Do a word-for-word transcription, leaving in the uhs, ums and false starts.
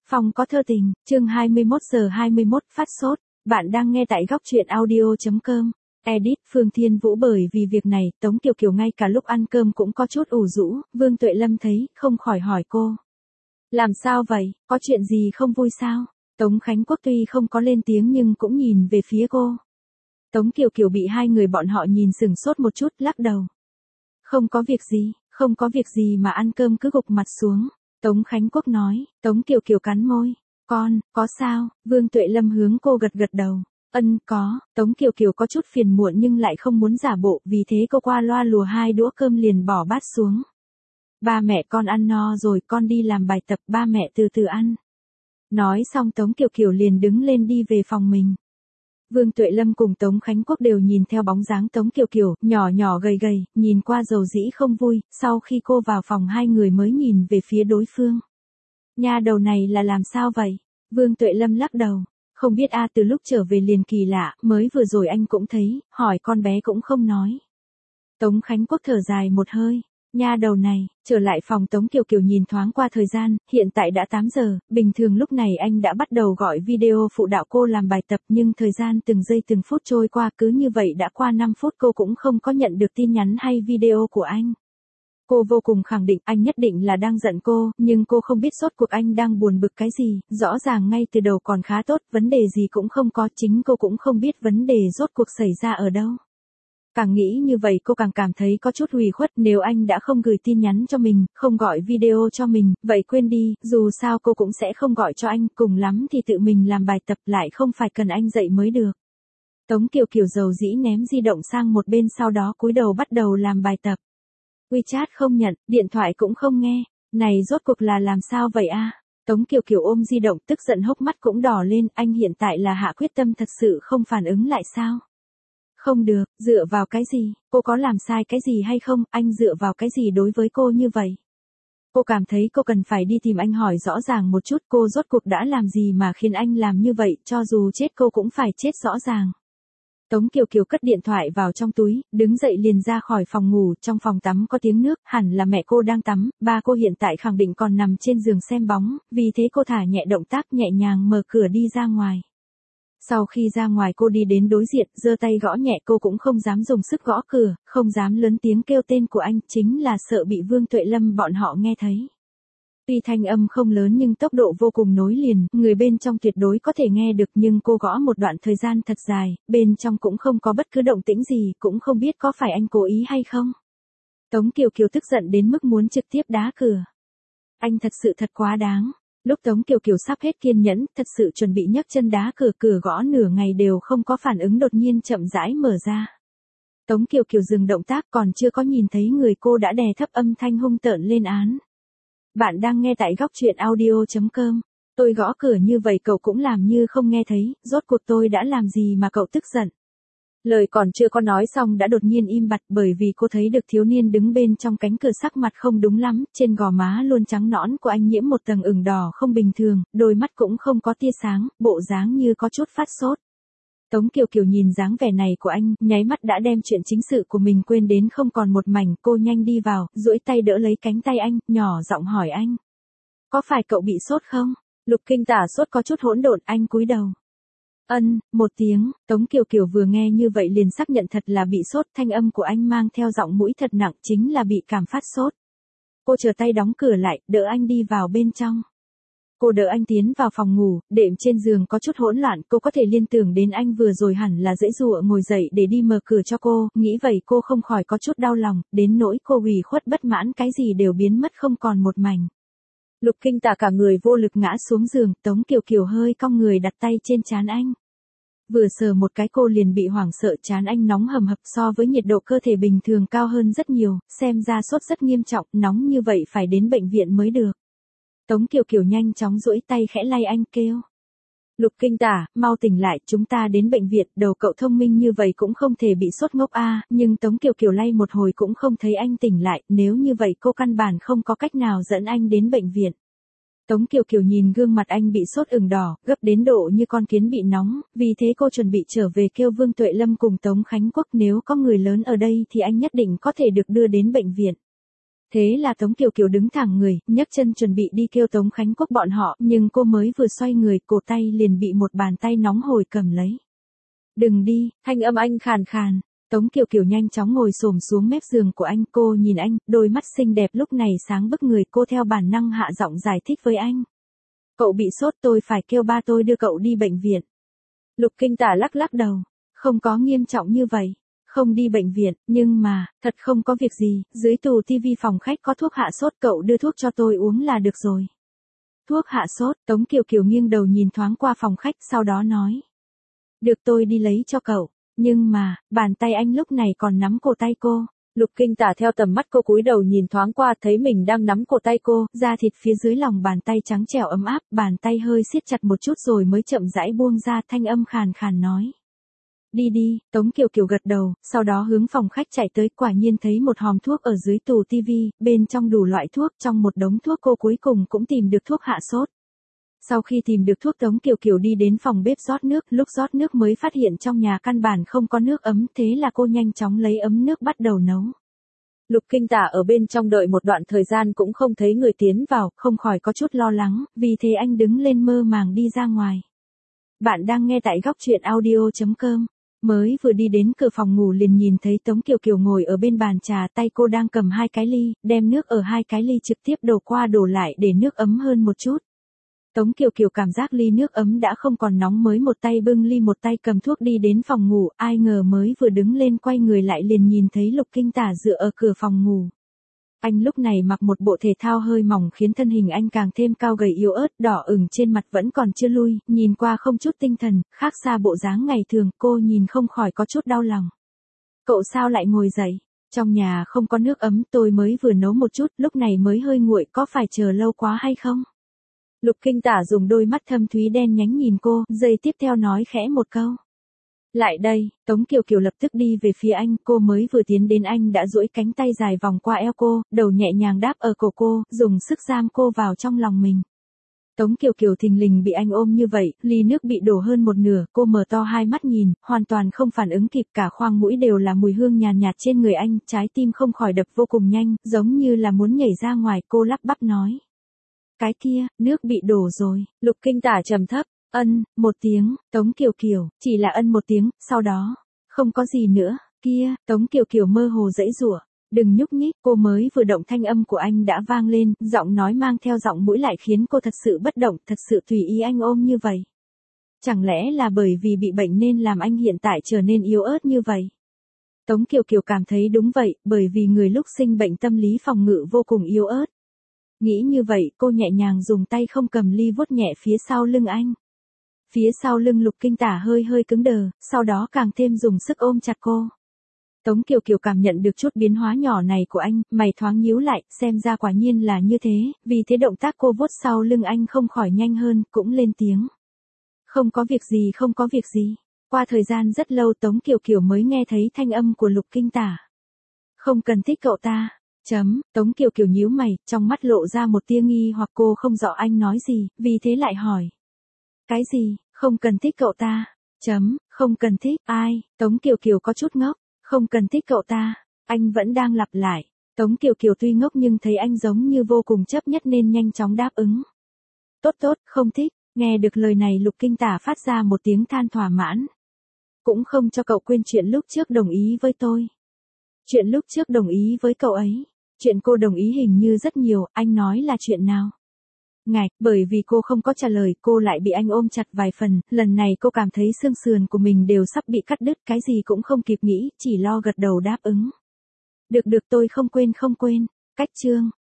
Phong có thơ tình, chương hai mươi mốt giờ hai mươi mốt phát sốt. Bạn đang nghe tại góc truyện audio chấm com. Edit Phương Thiên Vũ. Bởi vì việc này, Tống Kiều Kiều ngay cả lúc ăn cơm cũng có chút ủ rũ, Vương Tuệ Lâm thấy, không khỏi hỏi cô. Làm sao vậy, có chuyện gì không vui sao? Tống Khánh Quốc tuy không có lên tiếng nhưng cũng nhìn về phía cô. Tống Kiều Kiều bị hai người bọn họ nhìn sừng sốt một chút, lắc đầu. Không có việc gì, không có việc gì mà ăn cơm cứ gục mặt xuống. Tống Khánh Quốc nói. Tống Kiều Kiều cắn môi. Con, có sao? Vương Tuệ Lâm hướng cô gật gật đầu. Ân, có. Tống Kiều Kiều có chút phiền muộn nhưng lại không muốn giả bộ, vì thế cô qua loa lùa hai đũa cơm liền bỏ bát xuống. Ba mẹ con ăn no rồi, con đi làm bài tập, ba mẹ từ từ ăn. Nói xong Tống Kiều Kiều liền đứng lên đi về phòng mình. Vương Tuệ Lâm cùng Tống Khánh Quốc đều nhìn theo bóng dáng Tống Kiều Kiều, nhỏ nhỏ gầy gầy, nhìn qua dầu dĩ không vui, sau khi cô vào phòng hai người mới nhìn về phía đối phương. Nha đầu này là làm sao vậy? Vương Tuệ Lâm lắc đầu. Không biết a từ lúc trở về liền kỳ lạ, mới vừa rồi anh cũng thấy, hỏi con bé cũng không nói. Tống Khánh Quốc thở dài một hơi. Nha đầu này, trở lại phòng Tống Kiều Kiều nhìn thoáng qua thời gian, hiện tại đã tám giờ, bình thường lúc này anh đã bắt đầu gọi video phụ đạo cô làm bài tập nhưng thời gian từng giây từng phút trôi qua cứ như vậy đã qua năm phút cô cũng không có nhận được tin nhắn hay video của anh. Cô vô cùng khẳng định anh nhất định là đang giận cô, nhưng cô không biết rốt cuộc anh đang buồn bực cái gì, rõ ràng ngay từ đầu còn khá tốt, vấn đề gì cũng không có, chính cô cũng không biết vấn đề rốt cuộc xảy ra ở đâu. Càng nghĩ như vậy cô càng cảm thấy có chút ủy khuất, nếu anh đã không gửi tin nhắn cho mình, không gọi video cho mình, vậy quên đi, dù sao cô cũng sẽ không gọi cho anh, cùng lắm thì tự mình làm bài tập lại không phải cần anh dạy mới được. Tống Kiều Kiều dầu dĩ ném di động sang một bên sau đó cúi đầu bắt đầu làm bài tập. WeChat không nhận, điện thoại cũng không nghe, này rốt cuộc là làm sao vậy a? Tống Kiều Kiều ôm di động tức giận hốc mắt cũng đỏ lên, anh hiện tại là hạ quyết tâm thật sự không phản ứng lại sao? Không được, dựa vào cái gì, cô có làm sai cái gì hay không, anh dựa vào cái gì đối với cô như vậy? Cô cảm thấy cô cần phải đi tìm anh hỏi rõ ràng một chút cô rốt cuộc đã làm gì mà khiến anh làm như vậy, cho dù chết cô cũng phải chết rõ ràng. Tống Kiều Kiều cất điện thoại vào trong túi, đứng dậy liền ra khỏi phòng ngủ, trong phòng tắm có tiếng nước, hẳn là mẹ cô đang tắm, ba cô hiện tại khẳng định còn nằm trên giường xem bóng, vì thế cô thả nhẹ động tác nhẹ nhàng mở cửa đi ra ngoài. Sau khi ra ngoài cô đi đến đối diện, giơ tay gõ nhẹ, cô cũng không dám dùng sức gõ cửa, không dám lớn tiếng kêu tên của anh, chính là sợ bị Vương Tuệ Lâm bọn họ nghe thấy. Tuy thanh âm không lớn nhưng tốc độ vô cùng nối liền, người bên trong tuyệt đối có thể nghe được nhưng cô gõ một đoạn thời gian thật dài, bên trong cũng không có bất cứ động tĩnh gì, cũng không biết có phải anh cố ý hay không. Tống Kiều Kiều tức giận đến mức muốn trực tiếp đá cửa. Anh thật sự thật quá đáng. Lúc Tống Kiều Kiều sắp hết kiên nhẫn, thật sự chuẩn bị nhấc chân đá cửa, cửa gõ nửa ngày đều không có phản ứng đột nhiên chậm rãi mở ra. Tống Kiều Kiều dừng động tác còn chưa có nhìn thấy người cô đã đè thấp âm thanh hung tợn lên án. Bạn đang nghe tại góc truyện audio chấm com. Tôi gõ cửa như vậy cậu cũng làm như không nghe thấy, rốt cuộc tôi đã làm gì mà cậu tức giận. Lời còn chưa có nói xong đã đột nhiên im bặt bởi vì cô thấy được thiếu niên đứng bên trong cánh cửa sắc mặt không đúng lắm, trên gò má luôn trắng nõn của anh nhiễm một tầng ửng đỏ không bình thường, đôi mắt cũng không có tia sáng, bộ dáng như có chút phát sốt. Tống Kiều Kiều nhìn dáng vẻ này của anh, nháy mắt đã đem chuyện chính sự của mình quên đến không còn một mảnh, cô nhanh đi vào, duỗi tay đỡ lấy cánh tay anh, nhỏ giọng hỏi anh. Có phải cậu bị sốt không? Lục kinh tả sốt có chút hỗn độn, anh cúi đầu. Ân, một tiếng, Tống Kiều Kiều vừa nghe như vậy liền xác nhận thật là bị sốt, thanh âm của anh mang theo giọng mũi thật nặng, chính là bị cảm phát sốt. Cô chờ tay đóng cửa lại, đỡ anh đi vào bên trong. Cô đỡ anh tiến vào phòng ngủ, đệm trên giường có chút hỗn loạn, cô có thể liên tưởng đến anh vừa rồi hẳn là dễ dụa ngồi dậy để đi mở cửa cho cô, nghĩ vậy cô không khỏi có chút đau lòng, đến nỗi cô ủy khuất bất mãn cái gì đều biến mất không còn một mảnh. Lục kinh tả cả người vô lực ngã xuống giường, Tống Kiều Kiều hơi cong người đặt tay trên trán anh. Vừa sờ một cái cô liền bị hoảng sợ, trán anh nóng hầm hập so với nhiệt độ cơ thể bình thường cao hơn rất nhiều, xem ra sốt rất nghiêm trọng, nóng như vậy phải đến bệnh viện mới được. Tống Kiều Kiều nhanh chóng duỗi tay khẽ lay anh kêu. Lục kinh tả, mau tỉnh lại, chúng ta đến bệnh viện, đầu cậu thông minh như vậy cũng không thể bị sốt ngốc a, nhưng Tống Kiều Kiều lay một hồi cũng không thấy anh tỉnh lại, nếu như vậy cô căn bản không có cách nào dẫn anh đến bệnh viện. Tống Kiều Kiều nhìn gương mặt anh bị sốt ửng đỏ, gấp đến độ như con kiến bị nóng, vì thế cô chuẩn bị trở về kêu Vương Tuệ Lâm cùng Tống Khánh Quốc, nếu có người lớn ở đây thì anh nhất định có thể được đưa đến bệnh viện. Thế là Tống Kiều Kiều đứng thẳng người, nhấc chân chuẩn bị đi kêu Tống Khánh Quốc bọn họ, nhưng cô mới vừa xoay người, cổ tay liền bị một bàn tay nóng hổi cầm lấy. Đừng đi, thanh âm anh khàn khàn. Tống Kiều Kiều nhanh chóng ngồi xổm xuống mép giường của anh, cô nhìn anh, đôi mắt xinh đẹp lúc này sáng bức người, cô theo bản năng hạ giọng giải thích với anh. Cậu bị sốt, tôi phải kêu ba tôi đưa cậu đi bệnh viện. Lục Kinh Tả lắc lắc đầu, không có nghiêm trọng như vậy, không đi bệnh viện, nhưng mà, thật không có việc gì, dưới tủ tivi phòng khách có thuốc hạ sốt, cậu đưa thuốc cho tôi uống là được rồi. Thuốc hạ sốt, Tống Kiều Kiều nghiêng đầu nhìn thoáng qua phòng khách, sau đó nói. Được, tôi đi lấy cho cậu. Nhưng mà, bàn tay anh lúc này còn nắm cổ tay cô. Lục Kinh Tả theo tầm mắt cô cúi đầu nhìn thoáng qua, thấy mình đang nắm cổ tay cô, da thịt phía dưới lòng bàn tay trắng trẻo ấm áp, bàn tay hơi siết chặt một chút rồi mới chậm rãi buông ra, thanh âm khàn khàn nói. Đi đi, Tống Kiều Kiều gật đầu, sau đó hướng phòng khách chạy tới, quả nhiên thấy một hòm thuốc ở dưới tủ tivi, bên trong đủ loại thuốc, trong một đống thuốc cô cuối cùng cũng tìm được thuốc hạ sốt. Sau khi tìm được thuốc, Tống Kiều Kiều đi đến phòng bếp rót nước, lúc rót nước mới phát hiện trong nhà căn bản không có nước ấm, thế là cô nhanh chóng lấy ấm nước bắt đầu nấu. Lục Kinh Tả ở bên trong đợi một đoạn thời gian cũng không thấy người tiến vào, không khỏi có chút lo lắng, vì thế anh đứng lên mơ màng đi ra ngoài. Bạn đang nghe tại góc truyện audio chấm com. Mới vừa đi đến cửa phòng ngủ liền nhìn thấy Tống Kiều Kiều ngồi ở bên bàn trà, tay cô đang cầm hai cái ly, đem nước ở hai cái ly trực tiếp đổ qua đổ lại để nước ấm hơn một chút. Tống Kiều Kiều cảm giác ly nước ấm đã không còn nóng, mới một tay bưng ly một tay cầm thuốc đi đến phòng ngủ, ai ngờ mới vừa đứng lên quay người lại liền nhìn thấy Lục Kinh Tả dựa ở cửa phòng ngủ. Anh lúc này mặc một bộ thể thao hơi mỏng khiến thân hình anh càng thêm cao gầy yếu ớt, đỏ ửng trên mặt vẫn còn chưa lui, nhìn qua không chút tinh thần, khác xa bộ dáng ngày thường, cô nhìn không khỏi có chút đau lòng. Cậu sao lại ngồi dậy? Trong nhà không có nước ấm, tôi mới vừa nấu một chút, lúc này mới hơi nguội, có phải chờ lâu quá hay không? Lục Kinh Tả dùng đôi mắt thâm thúy đen nhánh nhìn cô, giây tiếp theo nói khẽ một câu. Lại đây, Tống Kiều Kiều lập tức đi về phía anh, cô mới vừa tiến đến anh đã duỗi cánh tay dài vòng qua eo cô, đầu nhẹ nhàng đáp ở cổ cô, dùng sức giam cô vào trong lòng mình. Tống Kiều Kiều thình lình bị anh ôm như vậy, ly nước bị đổ hơn một nửa, cô mở to hai mắt nhìn, hoàn toàn không phản ứng kịp, cả khoang mũi đều là mùi hương nhàn nhạt trên người anh, trái tim không khỏi đập vô cùng nhanh, giống như là muốn nhảy ra ngoài, cô lắp bắp nói. Cái kia, nước bị đổ rồi. Lục Kinh Tả trầm thấp, ân, một tiếng, Tống Kiều Kiều, chỉ là ân một tiếng, sau đó, không có gì nữa, kia, Tống Kiều Kiều mơ hồ giãy giụa, đừng nhúc nhích, cô mới vừa động thanh âm của anh đã vang lên, giọng nói mang theo giọng mũi lại khiến cô thật sự bất động, thật sự tùy ý anh ôm như vậy. Chẳng lẽ là bởi vì bị bệnh nên làm anh hiện tại trở nên yếu ớt như vậy? Tống Kiều Kiều cảm thấy đúng vậy, bởi vì người lúc sinh bệnh tâm lý phòng ngự vô cùng yếu ớt. Nghĩ như vậy, cô nhẹ nhàng dùng tay không cầm ly vuốt nhẹ phía sau lưng anh. Phía sau lưng Lục Kinh Tả hơi hơi cứng đờ, sau đó càng thêm dùng sức ôm chặt cô. Tống Kiều Kiều cảm nhận được chút biến hóa nhỏ này của anh, mày thoáng nhíu lại, xem ra quả nhiên là như thế, vì thế động tác cô vuốt sau lưng anh không khỏi nhanh hơn, cũng lên tiếng. Không có việc gì, không có việc gì. Qua thời gian rất lâu Tống Kiều Kiều mới nghe thấy thanh âm của Lục Kinh Tả. Không cần thích cậu ta. Chấm, Tống Kiều Kiều nhíu mày, trong mắt lộ ra một tia nghi hoặc, cô không rõ anh nói gì, vì thế lại hỏi. Cái gì, không cần thích cậu ta? Chấm, không cần thích, ai? Tống Kiều Kiều có chút ngốc, không cần thích cậu ta, anh vẫn đang lặp lại. Tống Kiều Kiều tuy ngốc nhưng thấy anh giống như vô cùng chấp nhất nên nhanh chóng đáp ứng. Tốt tốt, không thích, nghe được lời này Lục Kinh Tả phát ra một tiếng than thỏa mãn. Cũng không cho cậu quên chuyện lúc trước đồng ý với tôi. Chuyện lúc trước đồng ý với cậu ấy. Chuyện cô đồng ý hình như rất nhiều, anh nói là chuyện nào? Ngạch, bởi vì cô không có trả lời, cô lại bị anh ôm chặt vài phần, lần này cô cảm thấy xương sườn của mình đều sắp bị cắt đứt, cái gì cũng không kịp nghĩ, chỉ lo gật đầu đáp ứng. Được được, tôi không quên không quên. Cách chương.